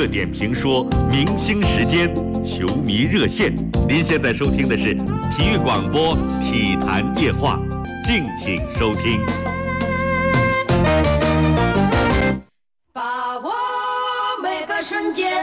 点评说明星时间、球迷热线。您现在收听的是体育广播体坛夜话，敬请收听。 把握每个瞬间。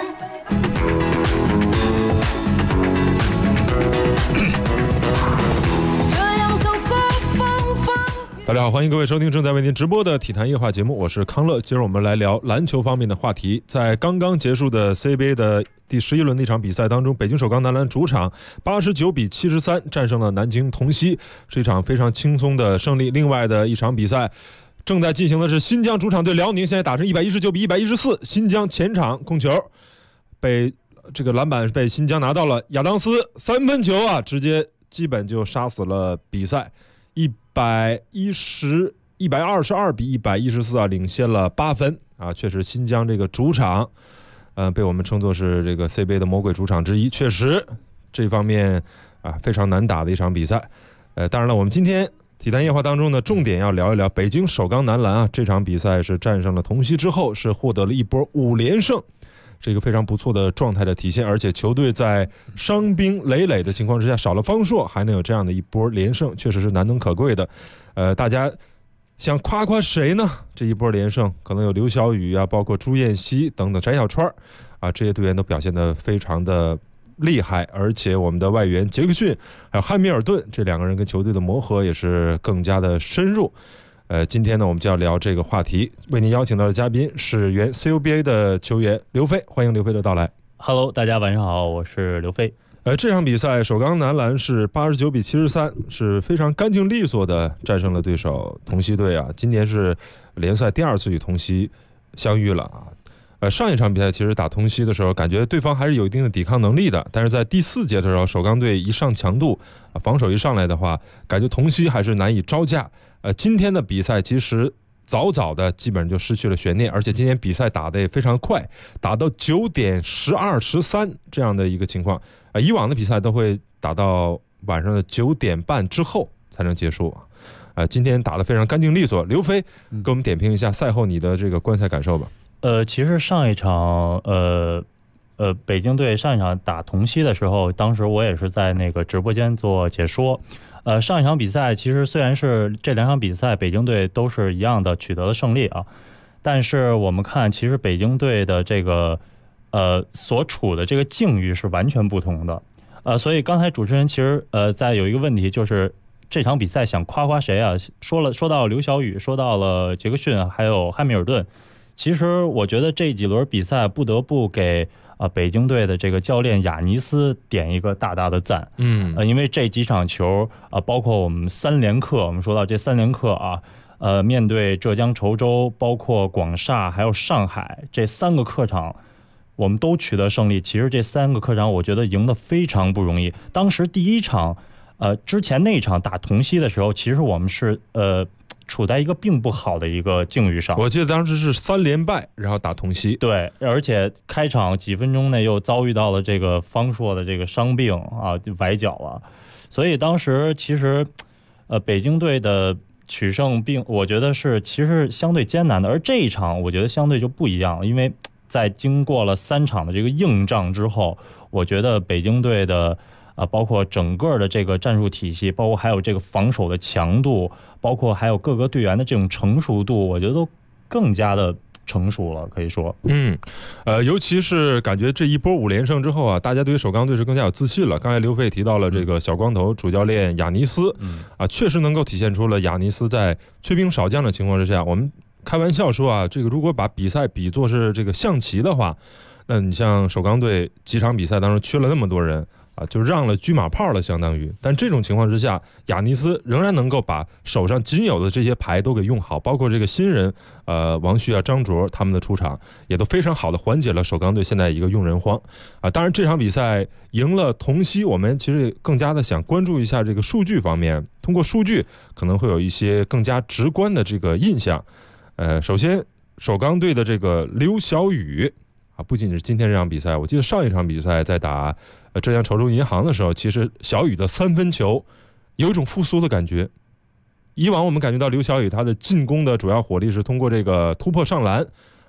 大家好，欢迎各位收听正在为您直播的体坛夜话节目，我是康乐。今儿我们来聊篮球方面的话题。在刚刚结束的 CBA 的第11轮的一场比赛当中，北京首钢男篮主场89比73战胜了南京同曦，是一场非常轻松的胜利。另外的一场比赛正在进行的是新疆主场对辽宁，现在打成119比114，新疆前场控球被这个篮板被新疆拿到了，亚当斯三分球啊，直接基本就杀死了比赛。122比114啊，领先了8分啊！确实，新疆这个主场，被我们称作是这个 CBA 的魔鬼主场之一。确实，这方面啊非常难打的一场比赛。当然了，我们今天体坛夜话当中呢，重点要聊一聊北京首钢男篮啊，这场比赛是战胜了同曦之后，是获得了一波5连胜。这个非常不错的状态的体现，而且球队在伤兵累累的情况之下，少了方硕还能有这样的一波连胜，确实是难能可贵的。大家想夸夸谁呢？这一波连胜可能有刘晓宇啊，包括朱彦西等等，翟小川啊，这些队员都表现得非常的厉害，而且我们的外援杰克逊还有汉密尔顿这两个人跟球队的磨合也是更加的深入。今天呢，我们就要聊这个话题。为您邀请到的嘉宾是原 CUBA 的球员刘飞，欢迎刘飞的到来。 Hello， 大家晚上好，我是刘飞。 这场比赛首钢男篮是89比73，是非常干净利索的战胜了对手同曦队啊。今年是联赛第2次与同曦相遇了啊。上一场比赛其实打同曦的时候，感觉对方还是有一定的抵抗能力的，但是在第4节的时候，首钢队一上强度，防守一上来的话，感觉同曦还是难以招架。今天的比赛其实早的基本上就失去了悬念，而且今天比赛打得也非常快，打到9点12、13这样的一个情况。以往的比赛都会打到晚上的9点半之后才能结束今天打得非常干净利索。刘飞给我们点评一下赛后你的这个观赛感受吧。 其实上一场北京队上一场打同曦的时候，当时我也是在那个直播间做解说。上一场比赛其实虽然是这2场比赛北京队都是一样的取得了胜利啊，但是我们看其实北京队的这个所处的这个境遇是完全不同的。所以刚才主持人其实在有一个问题，就是这场比赛想夸谁啊？说到刘晓宇，说到了杰克逊，还有汉密尔顿。其实我觉得这几轮比赛不得不给北京队的这个教练亚尼斯点一个大大的赞。因为这几场球包括我们3连客，我们说到这3连客面对浙江稠州，包括广厦还有上海这3个客场，我们都取得胜利。其实这3个客场我觉得赢得非常不容易。当时第1场之前那一场打同曦的时候，其实我们是处在一个并不好的一个境遇上。 我记得当时是3连败，然后打同曦。对， 而且开场几分钟内又遭遇到了这个方硕的这个伤病就崴脚了。所以当时其实北京队的取胜我觉得是其实相对艰难的。而这一场我觉得相对就不一样，因为在经过了3场的这个硬仗之后，我觉得北京队的包括整个的这个战术体系，包括还有这个防守的强度，包括还有各个队员的这种成熟度，我觉得都更加的成熟了，可以说。 尤其是感觉这一波5连胜之后啊，大家对于首钢队是更加有自信了。刚才刘飞提到了这个小光头主教练亚尼斯，确实能够体现出了亚尼斯在缺兵少将的情况之下，我们开玩笑说这个如果把比赛比作是这个象棋的话，那你像首钢队几场比赛当中缺了那么多人就让了车马炮了，相当于。但这种情况之下，亚尼斯仍然能够把手上仅有的这些牌都给用好，包括这个新人王旭张卓他们的出场，也都非常好的缓解了首钢队现在一个用人荒当然这场比赛赢了同曦，我们其实更加的想关注一下这个数据方面，通过数据可能会有一些更加直观的这个印象。首先首钢队的这个刘晓宇不仅是今天这场比赛，我记得上一场比赛在打浙江稠州银行的时候，其实小宇的3分球有一种复苏的感觉。以往我们感觉到刘晓宇他的进攻的主要火力是通过这个突破上篮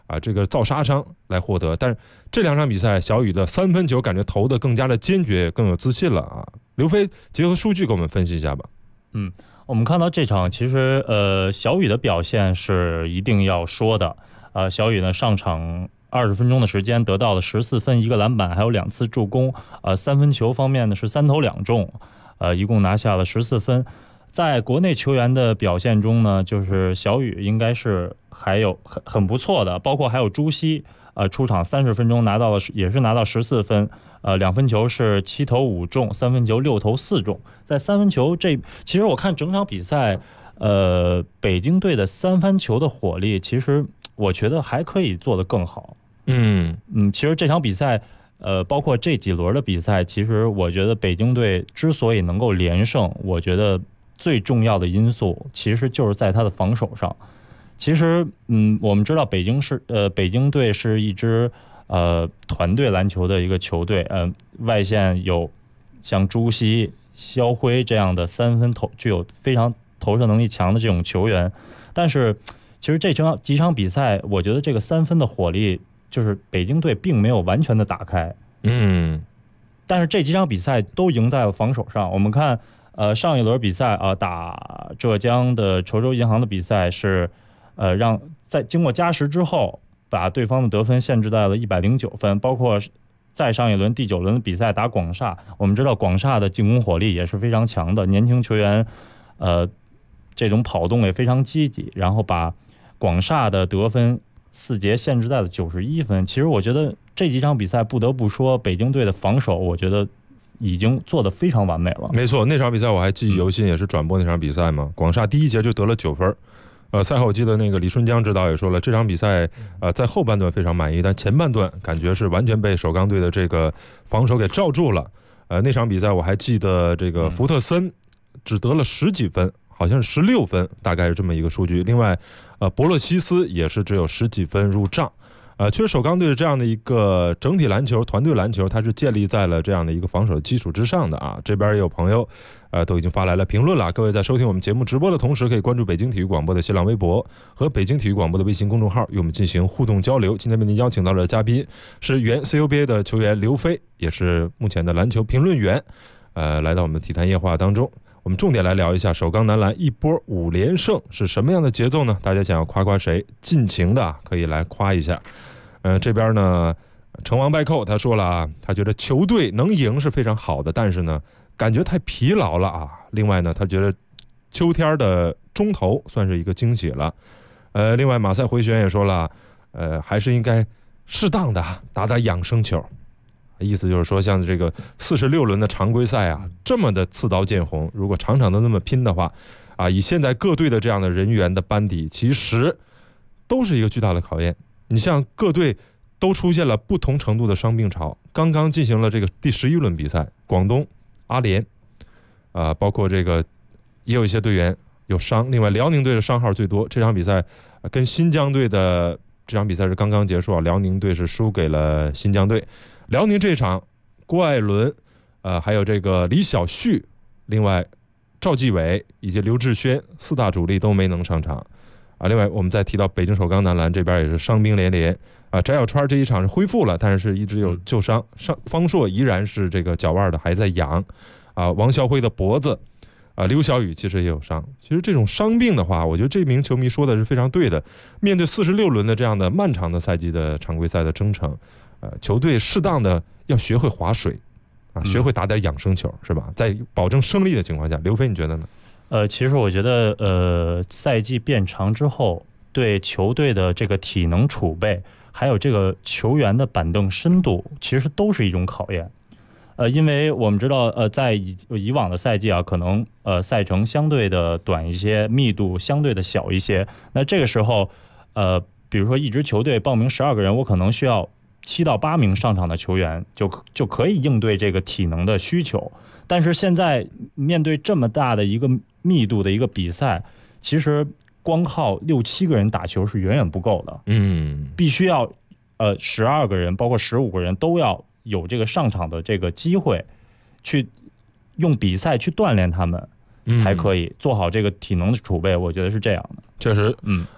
啊这个造杀伤来获得。但是这2场比赛，小雨的3分球感觉投的更加的坚决，更有自信了啊。刘飞结合数据给我们分析一下吧。 我们看到这场其实小雨的表现是一定要说的。小雨呢上场20分钟的时间得到了14分1个篮板还有2次助攻。3分球方面呢是3投2中，一共拿下了14分。在国内球员的表现中呢，就是小雨应该是还有很不错的，包括还有朱熹，出场30分钟也是拿到14分，2分球是7投5中，3分球6投4中。在3分球其实我看整场比赛，北京队的3分球的火力，其实我觉得还可以做得更好。其实这场比赛，包括这几轮的比赛，其实我觉得北京队之所以能够连胜，我觉得最重要的因素其实就是在他的防守上。其实我们知道北京队是一支团队篮球的一个球队，外线有像朱熹、肖辉这样的3分具有非常投射能力强的这种球员，但是其实这几场比赛，我觉得这个3分的火力就是北京队并没有完全的打开。但是这几场比赛都赢在了防守上。我们看上一轮比赛打浙江的稠州银行的比赛是让在经过加时之后把对方的得分限制在了109分，包括在上一轮第9轮的比赛打广厦，我们知道广厦的进攻火力也是非常强的，年轻球员这种跑动也非常积极，然后把广厦的得分4节限制在了91分。其实我觉得这几场比赛不得不说北京队的防守，我觉得已经做得非常完美了。 没错，那场比赛我还记忆犹新，也是转播那场比赛嘛。广厦第1节就得了9分。赛后我记得那个李春江指导也说了，这场比赛在后半段非常满意，但前半段感觉是完全被首钢队的这个防守给罩住了。那场比赛我还记得这个福特森只得了10几分，好像是16分，大概是这么一个数据。另外博洛西斯也是只有10几分入账。确实首钢队这样的一个整体篮球团队篮球，它是建立在了这样的一个防守的基础之上的啊。这边也有朋友都已经发来了评论了。各位在收听我们节目直播的同时，可以关注北京体育广播的新浪微博和北京体育广播的微信公众号，与我们进行互动交流。今天为您邀请到的嘉宾是原 CUBA 的球员刘飞，也是目前的篮球评论员，来到我们的体坛夜话当中。我们重点来聊一下首钢男篮一波5连胜是什么样的节奏呢？大家想要夸夸谁，尽情的可以来夸一下。这边呢，成王败寇他说了啊，他觉得球队能赢是非常好的，但是呢，感觉太疲劳了啊。另外呢，他觉得秋天的中投算是一个惊喜了。另外马赛回旋也说了，还是应该适当的打养生球。意思就是说，像这个46轮的常规赛啊，这么的刺刀见红，如果场场都那么拼的话，以现在各队的这样的人员的班底，其实都是一个巨大的考验。你像各队都出现了不同程度的伤病潮，刚刚进行了这个第11轮比赛，广东阿联包括这个也有一些队员有伤，另外辽宁队的伤号最多。这场比赛跟新疆队的这场比赛是刚刚结束啊，辽宁队是输给了新疆队。辽宁这场郭艾伦还有这个李晓旭，另外赵继伟以及刘志轩4大主力都没能上场另外我们再提到北京首钢男篮这边也是伤兵连连翟小川这一场是恢复了，但是一直有旧伤，方硕依然是这个脚腕的还在养王孝辉的脖子刘晓宇其实也有伤。其实这种伤病的话，我觉得这名球迷说的是非常对的。面对46轮的这样的漫长的赛季的常规赛的征程，球队适当的要学会划水学会打点养生球，是吧？在保证胜利的情况下，刘飞你觉得呢？ 其实我觉得赛季变长之后，对球队的这个体能储备，还有这个球员的板凳深度，其实都是一种考验。因为我们知道在以往的赛季可能赛程相对的短一些，密度相对的小一些。那这个时候比如说一支球队报名12个人，我可能需要7到8名上场的球员就可以应对这个体能的需求。但是现在面对这么大的一个密度的一个比赛，其实光靠6、7个人打球是远远不够的。必须要12个人，包括15个人都要有这个上场的这个机会，去用比赛去锻炼他们。 才可以做好这个体能的储备，我觉得是这样的。 确实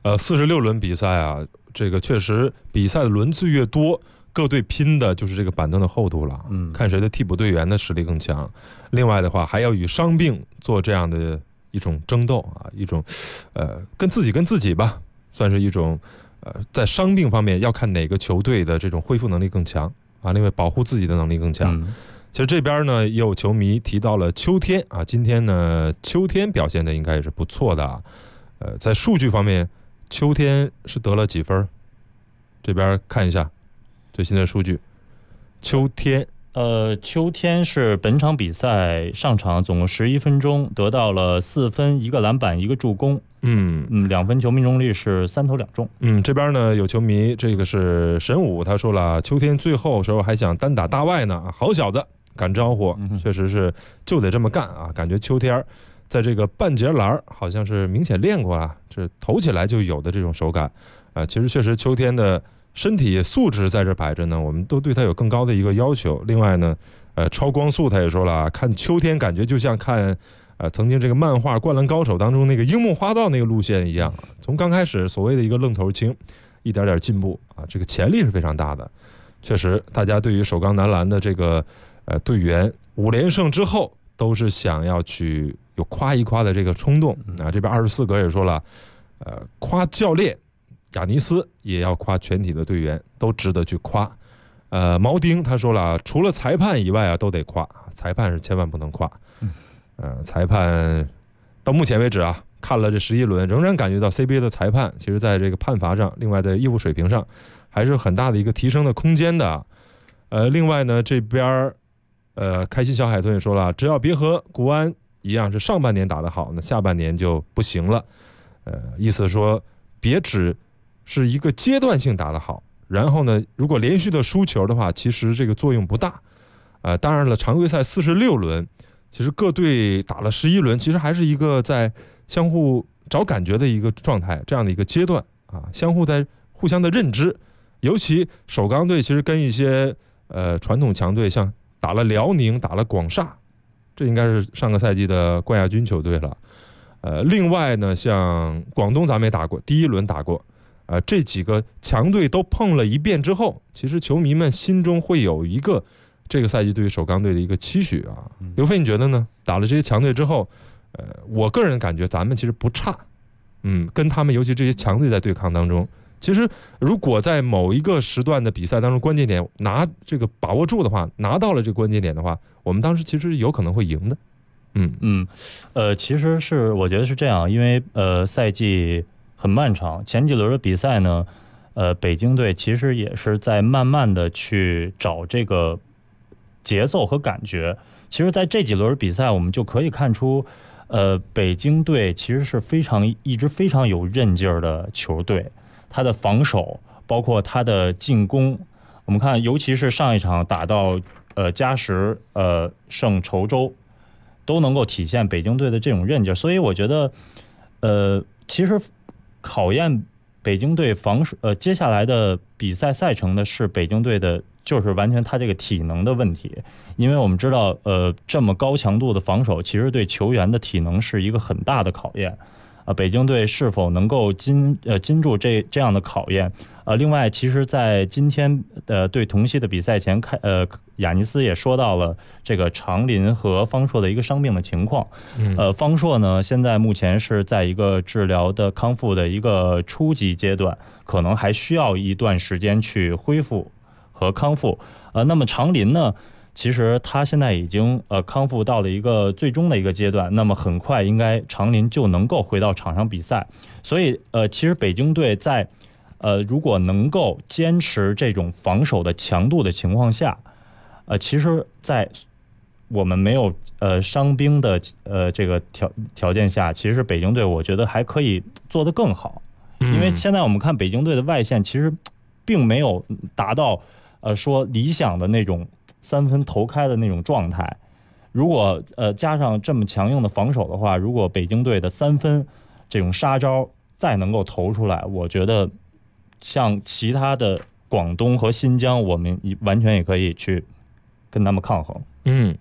，46轮比赛啊，这个确实比赛的轮次越多，各队拼的就是这个板凳的厚度了，看谁的替补队员的实力更强。另外的话，还要与伤病做这样的一种争斗啊，一种跟自己吧，算是一种在伤病方面要看哪个球队的这种恢复能力更强啊，另外保护自己的能力更强。其实这边呢，也有球迷提到了秋天啊，今天呢，秋天表现的应该也是不错的啊。在数据方面，秋天是得了几分？这边看一下最新的数据。秋天是本场比赛上场总共11分钟，得到了4分、1个篮板、1个助攻。2分球命中率是3投2中。这边呢有球迷，这个是神武，他说了，秋天最后时候还想单打大外呢，好小子，敢招呼，确实是就得这么干啊！感觉秋天在这个半截篮好像是明显练过啊，这投起来就有的这种手感啊。其实确实秋天的身体素质在这摆着呢，我们都对他有更高的一个要求。另外呢，超光速他也说了，看秋天感觉就像看曾经这个漫画《灌篮高手》当中那个樱木花道那个路线一样，从刚开始所谓的一个愣头青，一点点进步啊，这个潜力是非常大的。确实，大家对于首钢男篮的这个队员5连胜之后，都是想要去有夸一夸的这个冲动啊。这边24格也说了，夸教练亚尼斯，也要夸全体的队员，都值得去夸。毛丁他说了，除了裁判以外啊，都得夸，裁判是千万不能夸。裁判到目前为止啊，看了这11轮，仍然感觉到 CBA 的裁判其实在这个判罚上，另外的业务水平上，还是很大的一个提升的空间的。另外呢，这边开心小海豚也说了，只要别和国安一样是上半年打得好，那下半年就不行了。意思说别只是一个阶段性打得好，然后呢，如果连续的输球的话，其实这个作用不大。当然了，常规赛46轮，其实各队打了11轮，其实还是一个在相互找感觉的一个状态，这样的一个阶段啊，相互在互相的认知。尤其首钢队其实跟一些传统强队，像打了辽宁，打了广厦，这应该是上个赛季的冠亚军球队了。另外呢，像广东咱们也打过，第1轮打过。这几个强队都碰了一遍之后，其实球迷们心中会有一个这个赛季对于首钢队的一个期许啊。刘飞，你觉得呢？打了这些强队之后，我个人感觉咱们其实不差，跟他们尤其这些强队在对抗当中，其实如果在某一个时段的比赛当中关键点拿这个把握住的话，拿到了这个关键点的话，我们当时其实有可能会赢的。其实是我觉得是这样，因为赛季很漫长，前几轮的比赛呢，北京队其实也是在慢慢的去找这个节奏和感觉。其实在这几轮比赛我们就可以看出，北京队其实是一支非常有韧劲儿的球队，他的防守包括他的进攻，我们看尤其是上一场打到加时胜稠州，都能够体现北京队的这种韧劲儿。所以我觉得其实考验北京队防守接下来的比赛赛程的是北京队的，就是完全他这个体能的问题。因为我们知道这么高强度的防守其实对球员的体能是一个很大的考验北京队是否能够经住这样的考验另外其实在今天对同曦的比赛前亚尼斯也说到了这个长林和方硕的一个伤病的情况。方硕呢现在目前是在一个治疗的康复的一个初级阶段，可能还需要一段时间去恢复和康复。那么长林呢，其实他现在已经康复到了一个最终的一个阶段，那么很快应该长林就能够回到场上比赛。所以其实北京队在如果能够坚持这种防守的强度的情况下，其实在我们没有伤兵的这个条件下，其实北京队我觉得还可以做得更好。因为现在我们看北京队的外线其实并没有达到说理想的那种3分投开的那种状态。如果加上这么强硬的防守的话，如果北京队的3分这种杀招再能够投出来，我觉得像其他的广东和新疆，我们完全也可以去跟他们抗衡。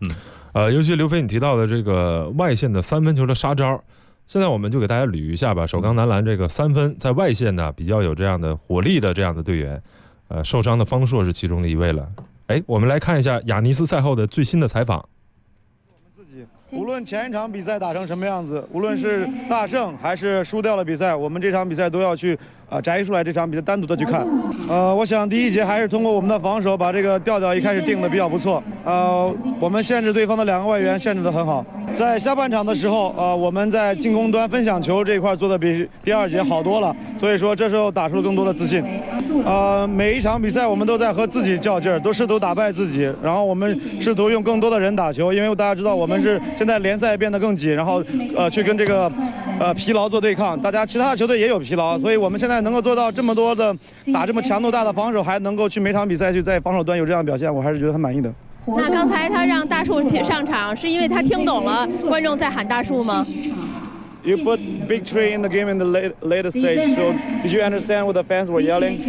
尤其刘飞你提到的这个外线的三分球的杀招，现在我们就给大家捋一下吧。首钢男篮这个三分在外线呢比较有这样的火力的这样的队员，受伤的方硕是其中的一位了。我们来看一下亚尼斯赛后的最新的采访。 无论前一场比赛打成什么样子，无论是大胜还是输掉了比赛，我们这场比赛都要去摘出来这场比赛单独的去看。我想第一节还是通过我们的防守把这个调调一开始定的比较不错。我们限制对方的2个外援限制的很好。在下半场的时候，我们在进攻端分享球这一块做的比第2节好多了，所以说这时候打出了更多的自信。每一场比赛我们都在和自己较劲儿，都试图打败自己，然后我们试图用更多的人打球，因为大家知道我们是现在联赛变得更紧，然后去跟这个疲劳做对抗。大家其他的球队也有疲劳，所以我们现在能够做到这么多的打这么强度大的防守，还能够去每场比赛去在防守端有这样表现，我还是觉得很满意的。 那刚才他让大树上场，是因为他听懂了观众在喊大树吗 ？You put big three in the game in the later stage, so did you understand what the fans were yelling?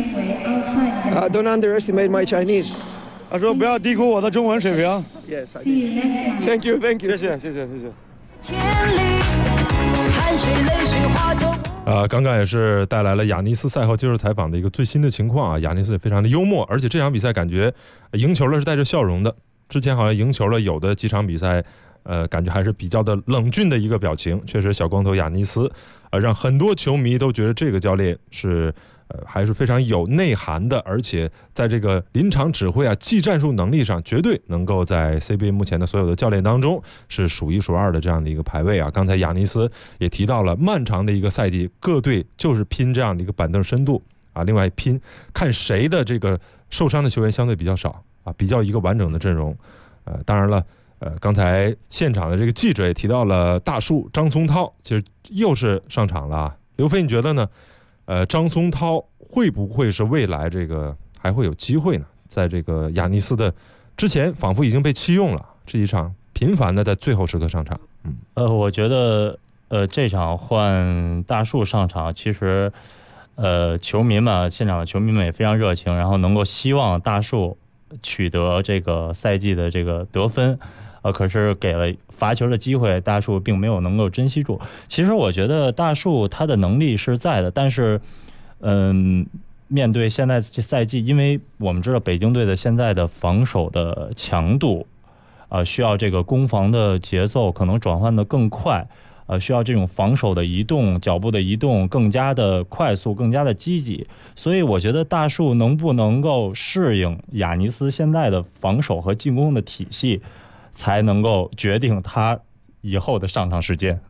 Don't underestimate my Chinese. 他说不要低估我的中文水平。 Yes, I did. Thank you, thank you. 谢谢。 千里汗水泪水化作。 刚刚也是带来了亚尼斯赛后接受采访的一个最新的情况啊。亚尼斯也非常的幽默，而且这场比赛感觉赢球了是带着笑容的。之前好像赢球了有的几场比赛。感觉还是比较的冷峻的一个表情，确实小光头亚尼斯，让很多球迷都觉得这个教练是还是非常有内涵的，而且在这个临场指挥技战术能力上，绝对能够在 CBA 目前的所有的教练当中是数1数2的这样的一个排位啊。刚才亚尼斯也提到了，漫长的一个赛季，各队就是拼这样的一个板凳深度啊，另外拼看谁的这个受伤的球员相对比较少啊，比较一个完整的阵容。当然了。刚才现场的这个记者也提到了大树张松涛，其实又是上场了啊。刘飞，你觉得呢？张松涛会不会是未来这个还会有机会呢？在这个亚尼斯的之前，仿佛已经被弃用了，这一场频繁的在最后时刻上场。 我觉得这场换大树上场，其实球迷们现场的球迷们也非常热情，然后能够希望大树取得这个赛季的这个得分。可是给了罚球的机会，大树并没有能够珍惜住。其实我觉得大树他的能力是在的，但是，面对现在这赛季，因为我们知道北京队的现在的防守的强度，需要这个攻防的节奏可能转换的更快，需要这种防守的移动、脚步的移动更加的快速、更加的积极。所以我觉得大树能不能够适应亚尼斯现在的防守和进攻的体系，才能够决定他以后的上场时间。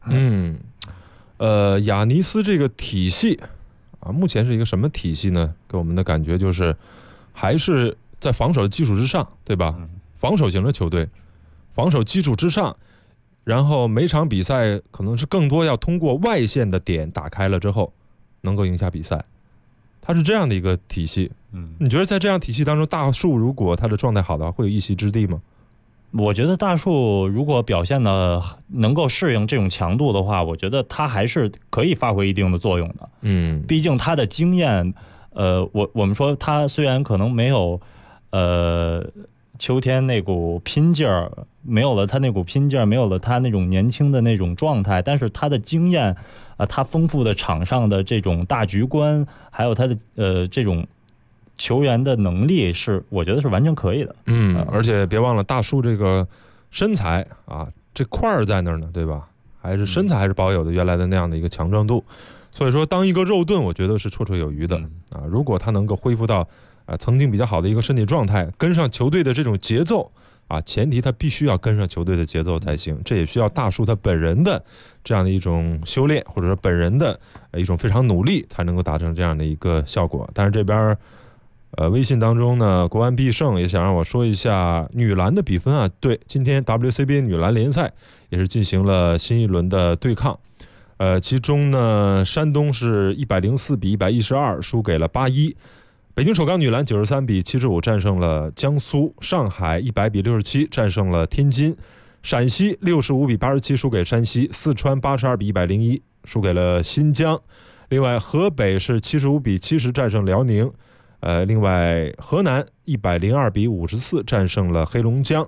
亚尼斯这个体系啊，目前是一个什么体系呢？给我们的感觉就是还是在防守的基础之上，对吧？防守型的球队，防守基础之上，然后每场比赛可能是更多要通过外线的点打开了之后，能够赢下比赛。它是这样的一个体系。你觉得在这样体系当中，大树如果他的状态好的话，会有一席之地吗？ 我觉得大树如果表现的能够适应这种强度的话，我觉得他还是可以发挥一定的作用的。毕竟他的经验，我们说他虽然可能没有秋天那股拼劲儿，没有了他那股拼劲儿，没有了他那种年轻的那种状态，但是他的经验他丰富的场上的这种大局观，还有他的这种球员的能力是，我觉得是完全可以的。 而且别忘了大树这个身材啊，这块儿在那儿呢，对吧？还是身材还是保有的原来的那样的一个强壮度。所以说，当一个肉盾，我觉得是绰绰有余的啊。如果他能够恢复到曾经比较好的一个身体状态，跟上球队的这种节奏啊，前提他必须要跟上球队的节奏才行。这也需要大树他本人的这样的一种修炼，或者说本人的一种非常努力，才能够达成这样的一个效果。但是这边微信当中呢，国安必胜也想让我说一下女篮的比分啊。对，今天 WCBA 女篮联赛也是进行了新一轮的对抗。其中呢，山东是104比112输给了81，北京首钢女篮93比75战胜了江苏，上海100比67战胜了天津，陕西65比87输给山西，四川82比101输给了新疆。另外，河北是75比70战胜辽宁。另外河南102比54战胜了黑龙江，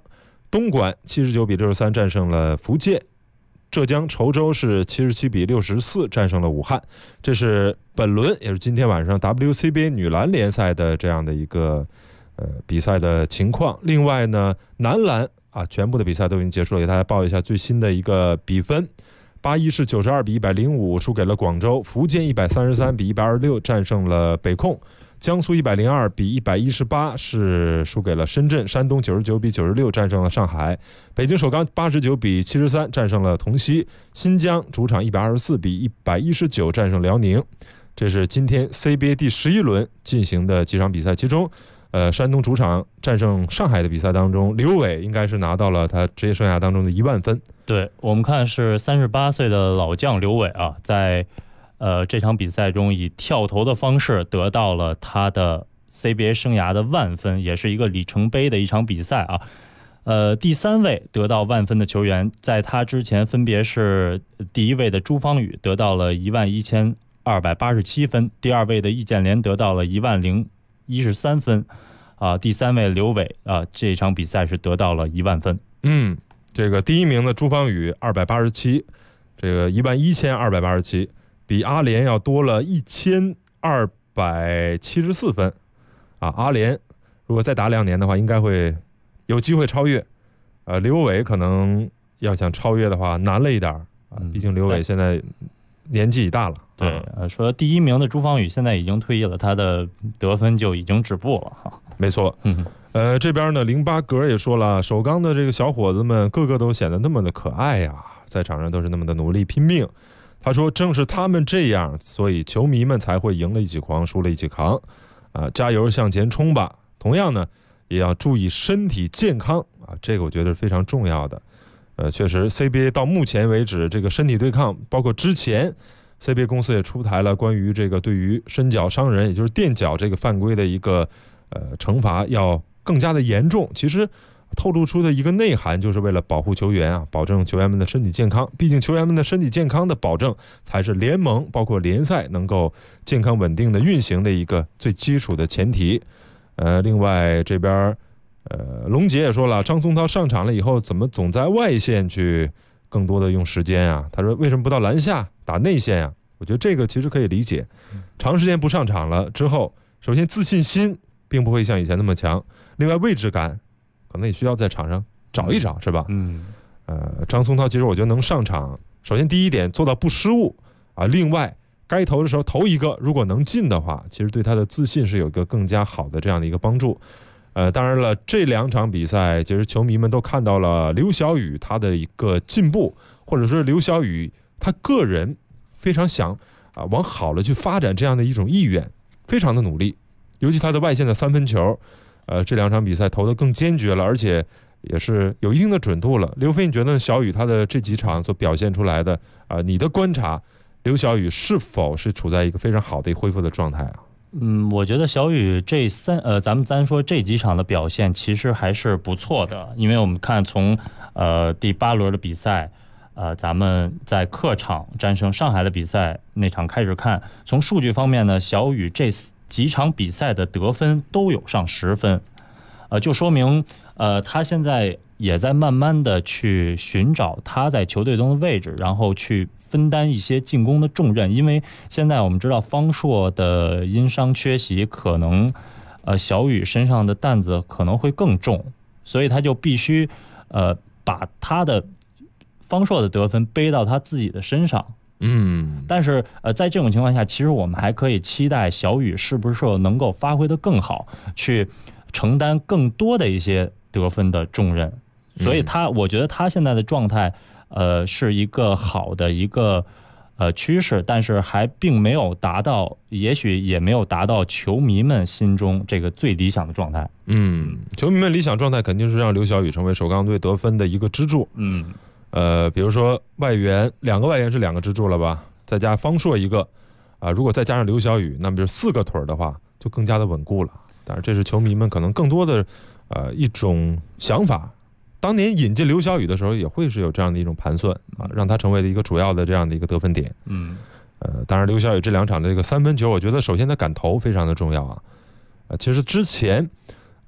东莞79比63战胜了福建，浙江稠州是77比64战胜了武汉。这是本轮，也是今天晚上 WCBA 女篮联赛的这样的一个比赛的情况。另外呢，男篮全部的比赛都已经结束了，给大家报一下最新的一个比分。八一是92比105输给了广州，福建133比126战胜了北控，江苏102比118是输给了深圳，山东99比96战胜了上海，北京首钢89比73战胜了同曦，新疆主场124比119战胜辽宁。这是今天 CBA 第11轮进行的几场比赛，其中山东主场战胜上海的比赛当中，刘伟应该是拿到了他职业生涯当中的1万分。 对，我们看是38岁的老将刘伟在这场比赛中以跳投的方式得到了他的 CBA 生涯的10000分，也是一个里程碑的一场比赛第3位得到1万分的球员，在他之前分别是第1位的朱芳雨得到了11287分，第2位的易建联得到了10013分第3位刘伟这场比赛是得到了1万分。 这个第1名的朱芳雨287，这个11287，比阿联要多了1274分阿联如果再打2年的话，应该会有机会超越。刘伟可能要想超越的话难了一点毕竟刘伟现在年纪已大了。 对，说第1名的朱芳雨现在已经退役了，他的得分就已经止步了没错。这边呢08格也说了，首钢的这个小伙子们个个都显得那么的可爱呀，在场上都是那么的努力拼命。他说正是他们这样，所以球迷们才会赢了一起狂，输了一起扛加油向前冲吧。同样呢也要注意身体健康这个我觉得是非常重要的。确实 CBA 到目前为止，这个身体对抗，包括之前 CBA 公司也出台了关于这个对于伸脚伤人，也就是垫脚这个犯规的一个惩罚要更加的严重。其实透露出的一个内涵，就是为了保护球员保证球员们的身体健康。毕竟球员们的身体健康的保证，才是联盟包括联赛能够健康稳定的运行的一个最基础的前提。另外这边龙杰也说了，张宗涛上场了以后，怎么总在外线去更多的用时间他说为什么不到篮下打内线我觉得这个其实可以理解。长时间不上场了之后，首先自信心并不会像以前那么强，另外位置感可能也需要在场上找一找，是吧？张宗涛其实我觉得能上场，首先第一点做到不失误另外该投的时候投一个，如果能进的话，其实对他的自信是有一个更加好的这样的一个帮助。当然了，这2场比赛其实球迷们都看到了刘晓宇他的一个进步，或者说刘晓宇他个人非常想往好了去发展这样的一种意愿，非常的努力。尤其他的外线的3分球这2场比赛投得更坚决了，而且也是有一定的准度了。刘飞，你觉得晓宇他的这几场所表现出来的你的观察，刘晓宇是否是处在一个非常好的恢复的状态我觉得小宇咱们单说这几场的表现其实还是不错的，因为我们看从第8轮的比赛咱们在客场战胜上海的比赛那场开始看，从数据方面呢，小宇这几场比赛的得分都有上10分就说明他现在也在慢慢的去寻找他在球队中的位置，然后去分担一些进攻的重任。因为现在我们知道方硕的因伤缺席，可能小宇身上的担子可能会更重，所以他就必须把他的方硕的得分背到他自己的身上。但是在这种情况下，其实我们还可以期待小宇是不是能够发挥得更好，去承担更多的一些得分的重任。所以我觉得他现在的状态是一个好的一个趋势，但是还并没有达到，也许也没有达到球迷们心中这个最理想的状态。 球迷们理想状态肯定是让刘晓宇成为首钢队得分的一个支柱。比如说外援，2个外援是2个支柱了吧，再加方硕一个如果再加上刘晓宇，那么就是4个腿的话，就更加的稳固了。当然这是球迷们可能更多的一种想法。当年引进刘晓宇的时候，也会是有这样的一种盘算让他成为了一个主要的这样的一个得分点。当然刘晓宇这2场的这个3分球，我觉得首先他敢投非常的重要其实之前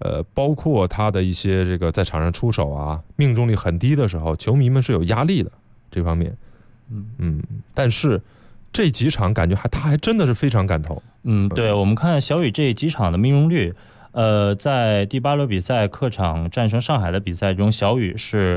包括他的一些这个在场上出手啊，命中率很低的时候，球迷们是有压力的这方面。但是这几场感觉他还真的是非常敢投。 对，我们看小雨这几场的命中率，在第8轮比赛客场战胜上海的比赛中，小雨是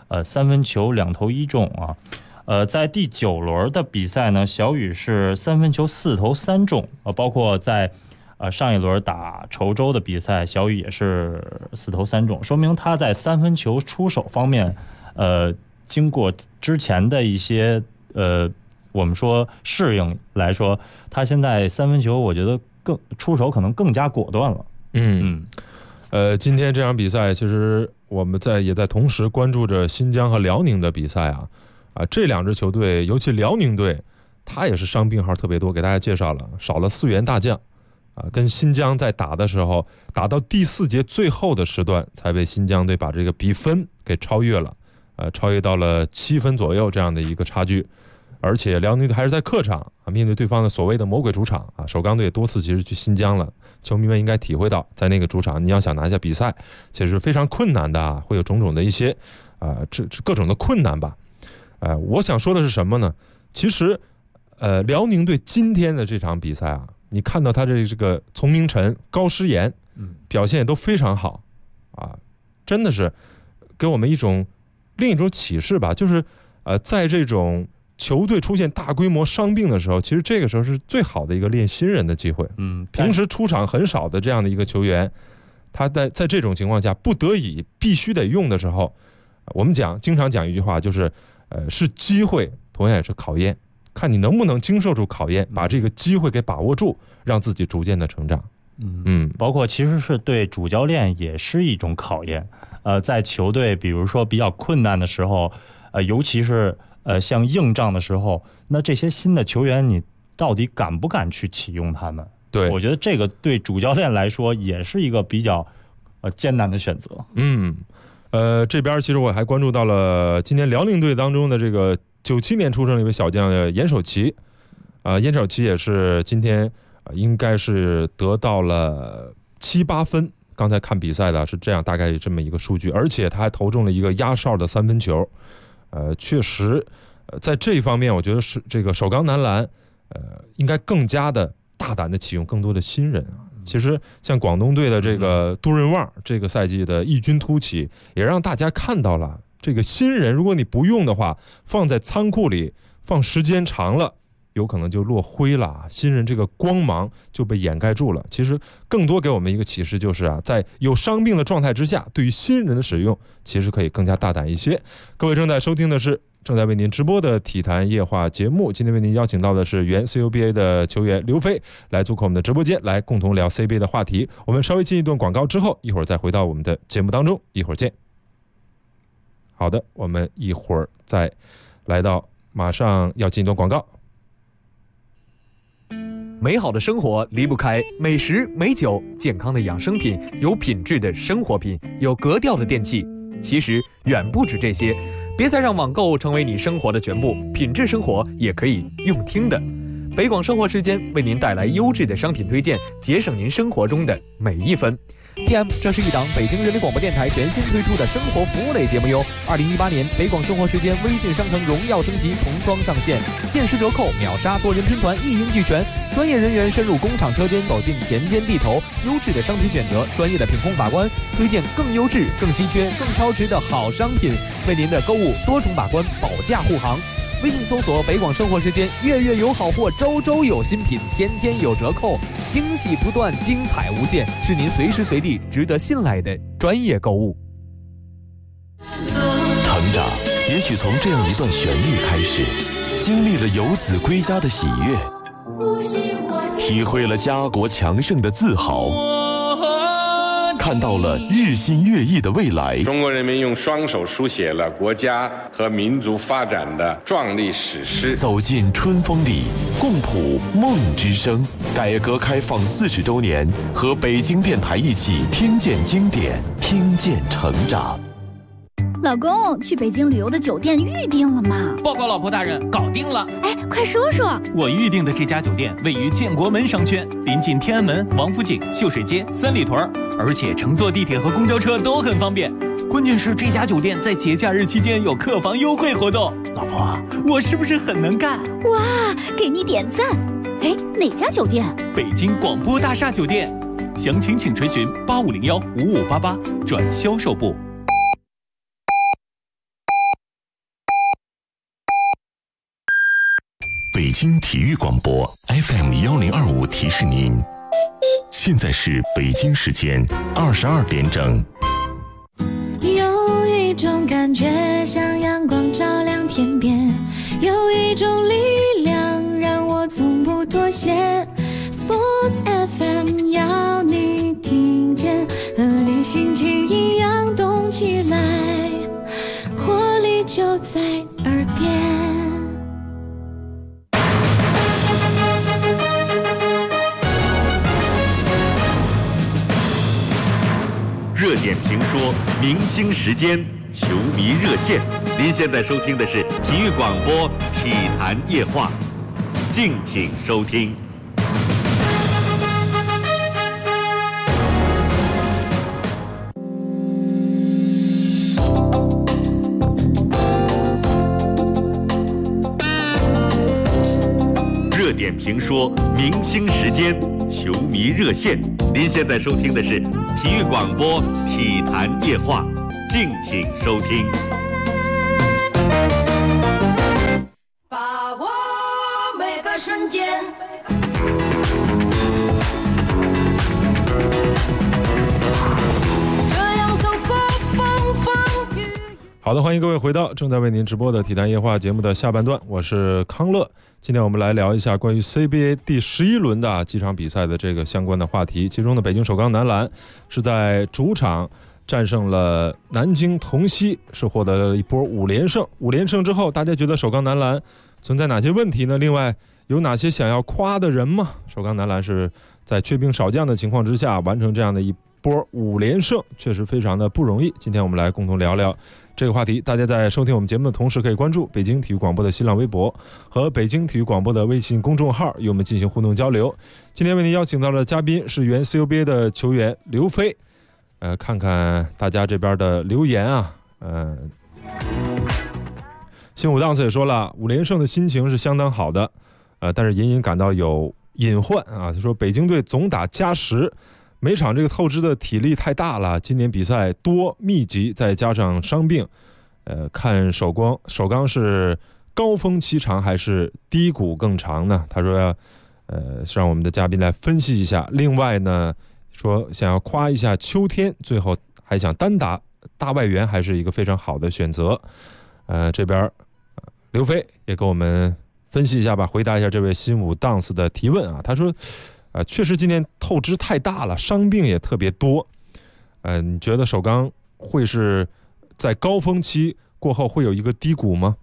3分球2投1中啊。在第9轮的比赛呢，小雨是3分球4投3中，包括在上一轮打稠州的比赛，小雨也是4投3中，说明他在3分球出手方面，经过之前的一些我们说适应来说，他现在3分球我觉得出手可能更加果断了。 今天这场比赛其实我们也在同时关注着新疆和辽宁的比赛啊，这2支球队，尤其辽宁队，他也是伤病号特别多，给大家介绍了，少了4员大将跟新疆在打的时候，打到第4节最后的时段，才被新疆队把这个比分给超越了，超越到了7分左右这样的一个差距。而且辽宁队还是在客场面对对方的所谓的魔鬼主场首钢队多次其实去新疆了，球迷们应该体会到，在那个主场你要想拿下比赛，其实非常困难的会有种种的一些这各种的困难吧。我想说的是什么呢？其实辽宁队今天的这场比赛你看到他这个丛明晨、高诗岩表现也都非常好真的是给我们另一种启示吧，就是在这种球队出现大规模伤病的时候，其实这个时候是最好的一个练新人的机会。平时出场很少的这样的一个球员，他在这种情况下不得已必须得用的时候，我们经常讲一句话，就是是机会，同样也是考验，看你能不能经受住考验，把这个机会给把握住，让自己逐渐的成长。 包括其实是对主教练也是一种考验。在球队比如说比较困难的时候，尤其是像硬仗的时候，那这些新的球员你到底敢不敢去启用他们？对，我觉得这个对主教练来说也是一个比较艰难的选择。 这边其实我还关注到了今年辽宁队当中的这个97年出生的一位小将严守奇，严守奇也是今天应该是得到了7、8分。刚才看比赛的是这样，大概这么一个数据，而且他还投中了一个压哨的3分球。确实，在这一方面，我觉得是这个首钢男篮，应该更加的大胆的启用更多的新人其实像广东队的这个杜润旺，这个赛季的异军突起，也让大家看到了这个新人，如果你不用的话，放在仓库里放时间长了，有可能就落灰了，新人这个光芒就被掩盖住了。其实更多给我们一个启示就是在有伤病的状态之下，对于新人的使用其实可以更加大胆一些。各位正在收听的是正在为您直播的体坛夜话节目，今天为您邀请到的是原 CUBA 的球员刘飞，来做客我们的直播间，来共同聊 CBA 的话题。我们稍微进一段广告之后，一会儿再回到我们的节目当中，一会儿见。好的，我们一会儿再来到，马上要进一段广告。 美好的生活离不开美食、美酒、健康的养生品、有品质的生活品、有格调的电器。其实远不止这些，别再让网购成为你生活的全部，品质生活也可以用听的。北广生活时间为您带来优质的商品推荐，节省您生活中的每一分。PM， 这是一档北京人民广播电台全新推出的生活服务类节目哟。2018年北广生活时间微信商城荣耀升级，重装上线，限时折扣，秒杀多人拼团，一应俱全。专业人员深入工厂车间，走进田间地头，优质的商品选择，专业的品控把关，推荐更优质、更稀缺、更超值的好商品，为您的购物多重把关，保驾护航。微信搜索北广生活时间，月月有好货，周周有新品，天天有折扣，惊喜不断，精彩无限，是您随时随地值得信赖的专业购物。 成长也许从这样一段旋律开始，经历了游子归家的喜悦，体会了家国强盛的自豪，看到了日新月异的未来。 中国人民用双手书写了国家和民族发展的壮丽史诗。 走进春风里，共谱梦之声。改革开放40周年，和北京电台一起听见经典，听见成长。 老公，去北京旅游的酒店预定了吗？ 报告老婆大人，搞定了。 哎，快说说。 我预定的这家酒店位于建国门商圈，临近天安门、王府井、秀水街、三里屯， 而且乘坐地铁和公交车都很方便。关键是这家酒店在节假日期间有客房优惠活动。老婆，我是不是很能干？ 哇，给你点赞！哎，哪家酒店？ 北京广播大厦酒店。详情请垂询8501-5588转销售部。 北京体育广播 FM1025提示您，现在是北京时间22点整。 有一种感觉像阳光照亮天边，有一种力量让我从不妥协。Sports FM 要你听见，和你心情一样动起来，活力就在耳边。 热点评说，明星时间，球迷热线。您现在收听的是体育广播体坛夜话，敬请收听。热点评说，明星时间，球迷热线。您现在收听的是体育广播体坛夜话，敬请收听。 把握每个瞬间。这样走过风风雨雨。 好的，欢迎各位回到正在为您直播的体坛夜话节目的下半段，我是康乐。今天我们来聊一下关于 CBA 第11轮的几场比赛的这个相关的话题。其中的北京首钢男篮是在主场战胜了南京同曦，是获得了一波5连胜。5连胜之后，大家觉得首钢男篮存在哪些问题呢？另外有哪些想要夸的人吗？首钢男篮是在缺兵少将的情况之下完成这样的一波5连胜，确实非常的不容易。今天我们来共同聊聊这个话题。大家在收听我们节目的同时，可以关注北京体育广播的新浪微博和北京体育广播的微信公众号，与我们进行互动交流。今天为您邀请到的嘉宾是原 CUBA 的球员刘飞。看看大家这边的留言啊，新武档次也说了，5连胜的心情是相当好的，但是隐隐感到有隐患啊。他说北京队总打加时，每场这个透支的体力太大了，今年比赛多密集，再加上伤病，看首钢是高峰期长还是低谷更长呢？他说是让我们的嘉宾来分析一下。另外呢，说想要夸一下秋天，最后还想单打大外援，还是一个非常好的选择。这边刘飞也给我们分析一下吧，回答一下这位新武档次的提问啊。他说确实今年透支太大了，伤病也特别多。你觉得首钢会是在高峰期过后会有一个低谷吗？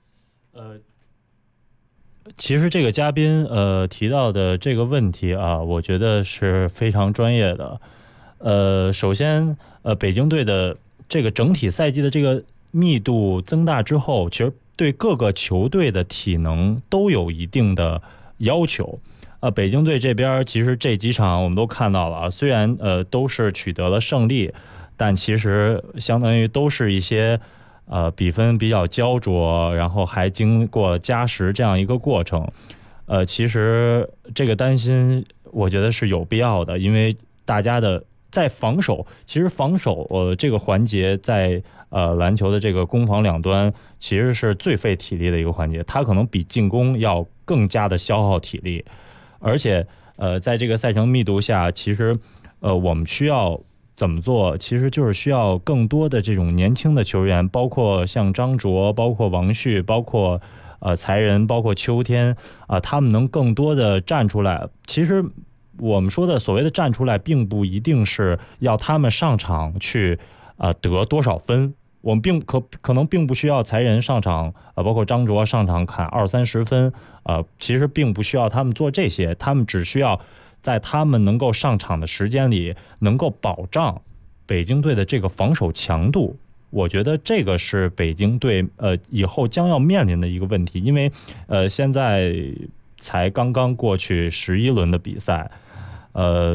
其实这个嘉宾提到的这个问题啊，我觉得是非常专业的。首先北京队的这个整体赛季的这个密度增大之后，其实对各个球队的体能都有一定的要求。北京队这边其实这几场我们都看到了啊，虽然都是取得了胜利，但其实相当于都是一些比分比较焦灼，然后还经过加时这样一个过程。其实这个担心我觉得是有必要的，因为大家的在防守，其实防守这个环节在篮球的这个攻防两端其实是最费体力的一个环节，它可能比进攻要更加的消耗体力。而且在这个赛程密度下，其实我们需要怎么做，其实就是需要更多的这种年轻的球员，包括像张卓，包括王旭，包括才人，包括秋天他们能更多的站出来。其实我们说的所谓的站出来，并不一定是要他们上场去得多少分，我们可能并不需要才人上场包括张卓上场砍20-30分其实并不需要他们做这些，他们只需要在他们能够上场的时间里能够保障北京队的这个防守强度。我觉得这个是北京队以后将要面临的一个问题，因为现在才刚刚过去11轮的比赛，